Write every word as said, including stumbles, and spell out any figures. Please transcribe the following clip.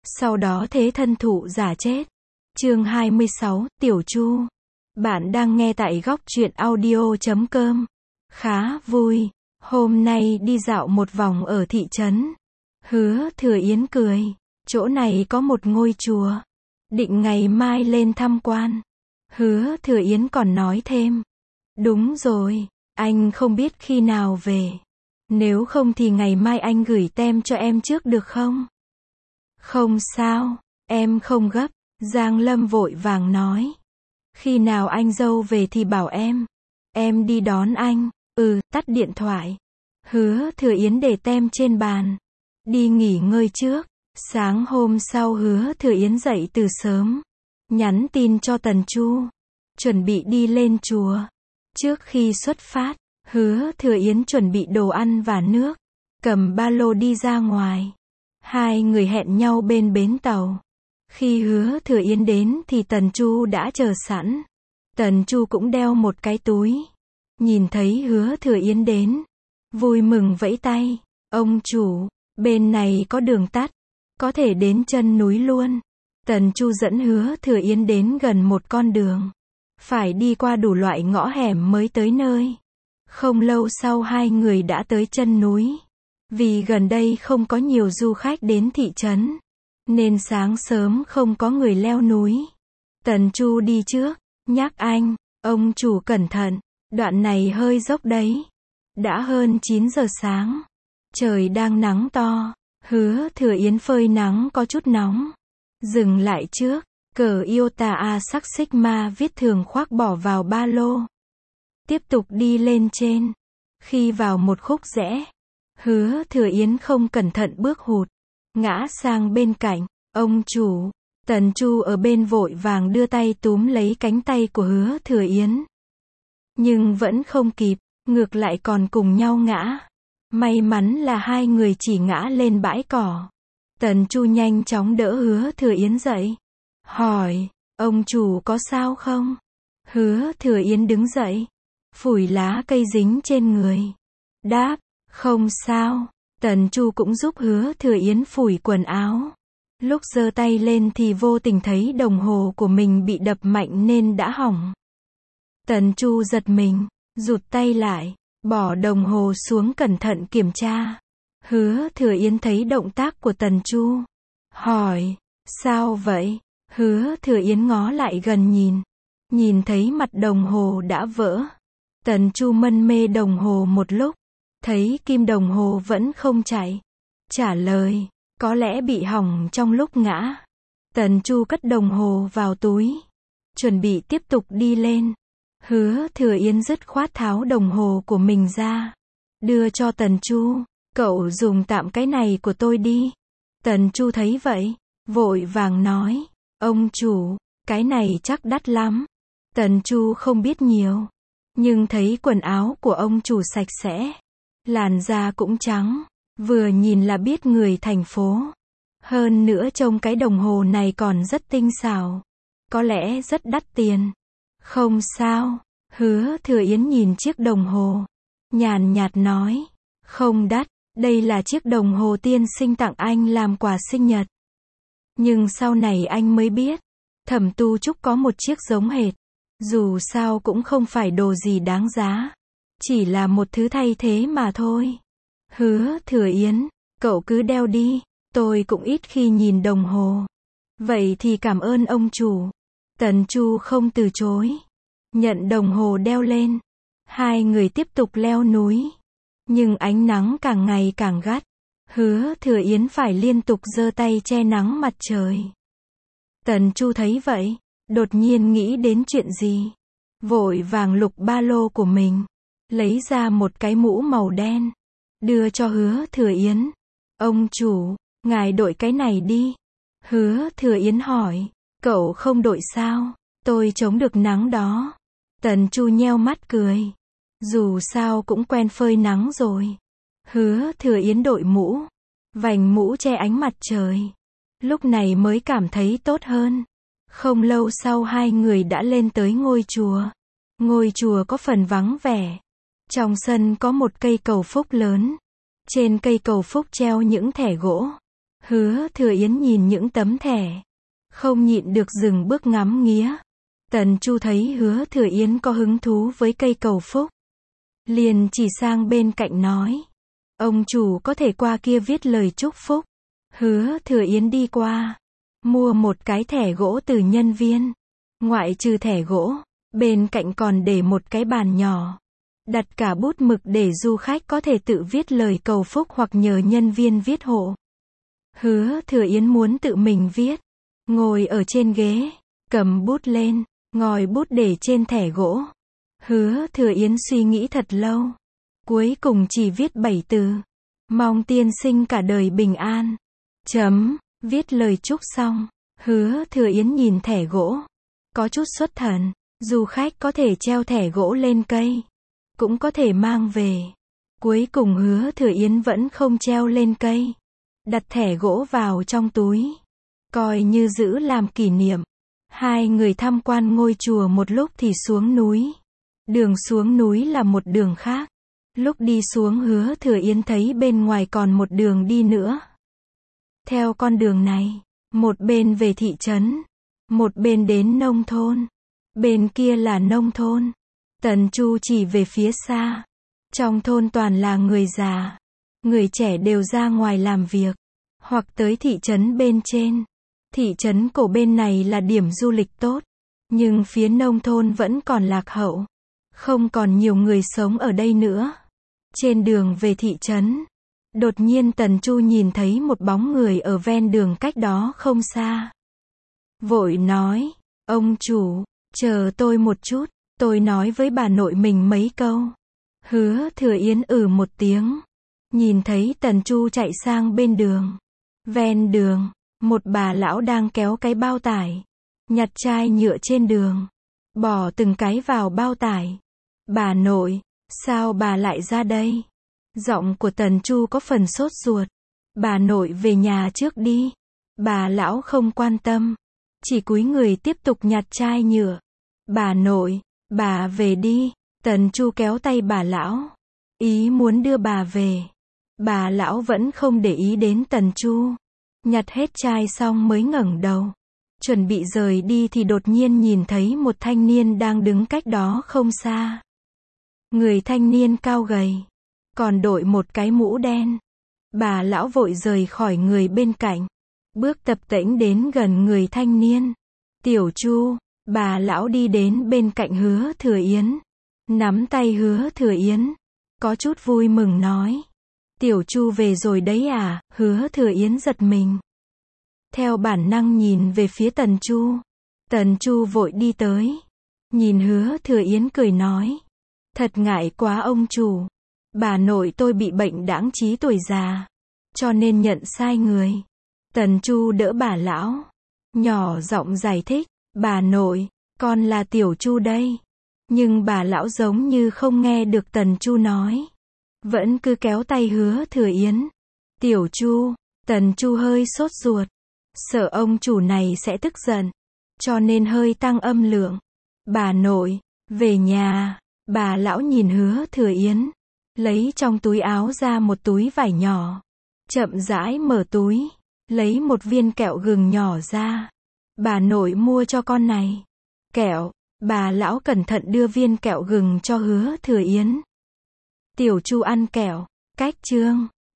sau đó thế thân thụ giả chết. Chương hai mươi sáu, Tiểu Chu. Bạn đang nghe tại góc truyện audio chấm com. Khá vui. Hôm nay đi dạo một vòng ở thị trấn. Hứa Thừa Yến cười. Chỗ này có một ngôi chùa. Định ngày mai lên tham quan. Hứa Thừa Yến còn nói thêm. Đúng rồi, anh không biết khi nào về. Nếu không thì ngày mai anh gửi tem cho em trước được không? Không sao, em không gấp. Giang Lâm vội vàng nói. Khi nào anh dâu về thì bảo em. Em đi đón anh. Ừ, tắt điện thoại. Hứa Thừa Yến để tem trên bàn. Đi nghỉ ngơi trước. Sáng hôm sau Hứa Thừa Yến dậy từ sớm. Nhắn tin cho Tần Chu. Chuẩn bị đi lên chùa. Trước khi xuất phát, Hứa Thừa Yến chuẩn bị đồ ăn và nước. Cầm ba lô đi ra ngoài. Hai người hẹn nhau bên bến tàu. Khi Hứa Thừa Yến đến thì Tần Chu đã chờ sẵn. Tần Chu cũng đeo một cái túi. Nhìn thấy Hứa Thừa Yến đến. Vui mừng vẫy tay. Ông chủ, bên này có đường tắt. Có thể đến chân núi luôn. Tần Chu dẫn Hứa Thừa Yến đến gần một con đường. Phải đi qua đủ loại ngõ hẻm mới tới nơi. Không lâu sau hai người đã tới chân núi. Vì gần đây không có nhiều du khách đến thị trấn. Nên sáng sớm không có người leo núi. Tần Chu đi trước, nhắc anh, ông chủ cẩn thận, đoạn này hơi dốc đấy. Đã hơn chín giờ sáng. Trời đang nắng to. Hứa Thừa Yến phơi nắng có chút nóng. Dừng lại trước. Cờ Iota A sắc Sigma viết thường khoác bỏ vào ba lô. Tiếp tục đi lên trên. Khi vào một khúc rẽ, Hứa Thừa Yến không cẩn thận bước hụt. Ngã sang bên cạnh. Ông chủ. Tần Chu ở bên vội vàng đưa tay túm lấy cánh tay của Hứa Thừa Yến. Nhưng vẫn không kịp. Ngược lại còn cùng nhau ngã. May mắn là hai người chỉ ngã lên bãi cỏ. Tần Chu nhanh chóng đỡ Hứa Thừa Yến dậy. Hỏi, ông chủ có sao không? Hứa Thừa Yến đứng dậy. Phủi lá cây dính trên người. Đáp, không sao. Tần Chu cũng giúp Hứa Thừa Yến phủi quần áo. Lúc giơ tay lên thì vô tình thấy đồng hồ của mình bị đập mạnh nên đã hỏng. Tần Chu giật mình, rụt tay lại, bỏ đồng hồ xuống cẩn thận kiểm tra. Hứa Thừa Yến thấy động tác của Tần Chu. Hỏi, sao vậy? Hứa Thừa Yến ngó lại gần nhìn. Nhìn thấy mặt đồng hồ đã vỡ. Tần Chu mân mê đồng hồ một lúc. Thấy kim đồng hồ vẫn không chạy. Trả lời, có lẽ bị hỏng trong lúc ngã. Tần Chu cất đồng hồ vào túi. Chuẩn bị tiếp tục đi lên. Hứa Thừa Yến dứt khoát tháo đồng hồ của mình ra. Đưa cho Tần Chu. Cậu dùng tạm cái này của tôi đi. Tần Chu thấy vậy. Vội vàng nói. Ông chủ, cái này chắc đắt lắm. Tần Chu không biết nhiều. Nhưng thấy quần áo của ông chủ sạch sẽ. Làn da cũng trắng. Vừa nhìn là biết người thành phố. Hơn nữa trông cái đồng hồ này còn rất tinh xảo. Có lẽ rất đắt tiền. Không sao. Hứa Thừa Yến nhìn chiếc đồng hồ. Nhàn nhạt nói. Không đắt. Đây là chiếc đồng hồ tiên sinh tặng anh làm quà sinh nhật. Nhưng sau này anh mới biết. Thẩm Tu Trúc có một chiếc giống hệt. Dù sao cũng không phải đồ gì đáng giá. Chỉ là một thứ thay thế mà thôi. Hứa Thừa Yến, cậu cứ đeo đi. Tôi cũng ít khi nhìn đồng hồ. Vậy thì cảm ơn ông chủ. Tần Chu không từ chối. Nhận đồng hồ đeo lên. Hai người tiếp tục leo núi. Nhưng ánh nắng càng ngày càng gắt. Hứa Thừa Yến phải liên tục giơ tay che nắng mặt trời. Tần Chu thấy vậy. Đột nhiên nghĩ đến chuyện gì. Vội vàng lục ba lô của mình. Lấy ra một cái mũ màu đen. Đưa cho Hứa Thừa Yến. Ông chủ, ngài đội cái này đi. Hứa Thừa Yến hỏi. Cậu không đội sao? Tôi chống được nắng đó. Tần Chu nheo mắt cười. Dù sao cũng quen phơi nắng rồi. Hứa Thừa Yến đội mũ. Vành mũ che ánh mặt trời. Lúc này mới cảm thấy tốt hơn. Không lâu sau hai người đã lên tới ngôi chùa. Ngôi chùa có phần vắng vẻ. Trong sân có một cây cầu phúc lớn. Trên cây cầu phúc treo những thẻ gỗ. Hứa Thừa Yến nhìn những tấm thẻ, không nhịn được dừng bước ngắm nghía. Tần Chu thấy Hứa Thừa Yến có hứng thú với cây cầu phúc, liền chỉ sang bên cạnh nói, ông chủ có thể qua kia viết lời chúc phúc. Hứa Thừa Yến đi qua, mua một cái thẻ gỗ từ nhân viên. Ngoại trừ thẻ gỗ, bên cạnh còn để một cái bàn nhỏ, đặt cả bút mực để du khách có thể tự viết lời cầu phúc hoặc nhờ nhân viên viết hộ. Hứa Thừa Yến muốn tự mình viết, ngồi ở trên ghế, cầm bút lên, ngòi bút để trên thẻ gỗ. Hứa Thừa Yến suy nghĩ thật lâu, cuối cùng chỉ viết bảy từ, mong tiên sinh cả đời bình an. Chấm, viết lời chúc xong, Hứa Thừa Yến nhìn thẻ gỗ, có chút xuất thần. Du khách có thể treo thẻ gỗ lên cây, cũng có thể mang về. Cuối cùng Hứa Thừa Yến vẫn không treo lên cây, đặt thẻ gỗ vào trong túi, coi như giữ làm kỷ niệm. Hai người tham quan ngôi chùa một lúc thì xuống núi. Đường xuống núi là một đường khác. Lúc đi xuống Hứa Thừa Yến thấy bên ngoài còn một đường đi nữa. Theo con đường này, một bên về thị trấn, một bên đến nông thôn. Bên kia là nông thôn. Tần Chu chỉ về phía xa. Trong thôn toàn là người già. Người trẻ đều ra ngoài làm việc, hoặc tới thị trấn bên trên. Thị trấn cổ bên này là điểm du lịch tốt, nhưng phía nông thôn vẫn còn lạc hậu. Không còn nhiều người sống ở đây nữa. Trên đường về thị trấn, đột nhiên Tần Chu nhìn thấy một bóng người ở ven đường cách đó không xa. Vội nói, ông chủ, chờ tôi một chút, tôi nói với bà nội mình mấy câu. Hứa Thừa Yến ừ một tiếng, nhìn thấy Tần Chu chạy sang bên đường. Ven đường, một bà lão đang kéo cái bao tải, nhặt chai nhựa trên đường, bỏ từng cái vào bao tải. Bà nội, sao bà lại ra đây? Giọng của Tần Chu có phần sốt ruột. Bà nội về nhà trước đi. Bà lão không quan tâm, chỉ cúi người tiếp tục nhặt chai nhựa. Bà nội, bà về đi. Tần Chu kéo tay bà lão, ý muốn đưa bà về. Bà lão vẫn không để ý đến Tần Chu. Nhặt hết chai xong mới ngẩng đầu, chuẩn bị rời đi thì đột nhiên nhìn thấy một thanh niên đang đứng cách đó không xa. Người thanh niên cao gầy, còn đội một cái mũ đen. Bà lão vội rời khỏi người bên cạnh, bước tập tễnh đến gần người thanh niên. Tiểu Chu, bà lão đi đến bên cạnh Hứa Thừa Yến, nắm tay Hứa Thừa Yến, có chút vui mừng nói. Tiểu Chu về rồi đấy à? Hứa Thừa Yến giật mình, theo bản năng nhìn về phía Tần Chu. Tần Chu vội đi tới, nhìn Hứa Thừa Yến cười nói. Thật ngại quá ông chủ, bà nội tôi bị bệnh đãng trí tuổi già, cho nên nhận sai người. Tần Chu đỡ bà lão, nhỏ giọng giải thích. Bà nội, con là Tiểu Chu đây. Nhưng bà lão giống như không nghe được Tần Chu nói, vẫn cứ kéo tay Hứa Thừa Yến. Tiểu Chu, Tần Chu hơi sốt ruột, sợ ông chủ này sẽ tức giận, cho nên hơi tăng âm lượng. Bà nội, về nhà. Bà lão nhìn Hứa Thừa Yến, lấy trong túi áo ra một túi vải nhỏ, chậm rãi mở túi, lấy một viên kẹo gừng nhỏ ra. Bà nội mua cho con này. Kẹo. Bà lão cẩn thận đưa viên kẹo gừng cho Hứa Thừa Yến. Tiểu Chu ăn kẹo. Cách chương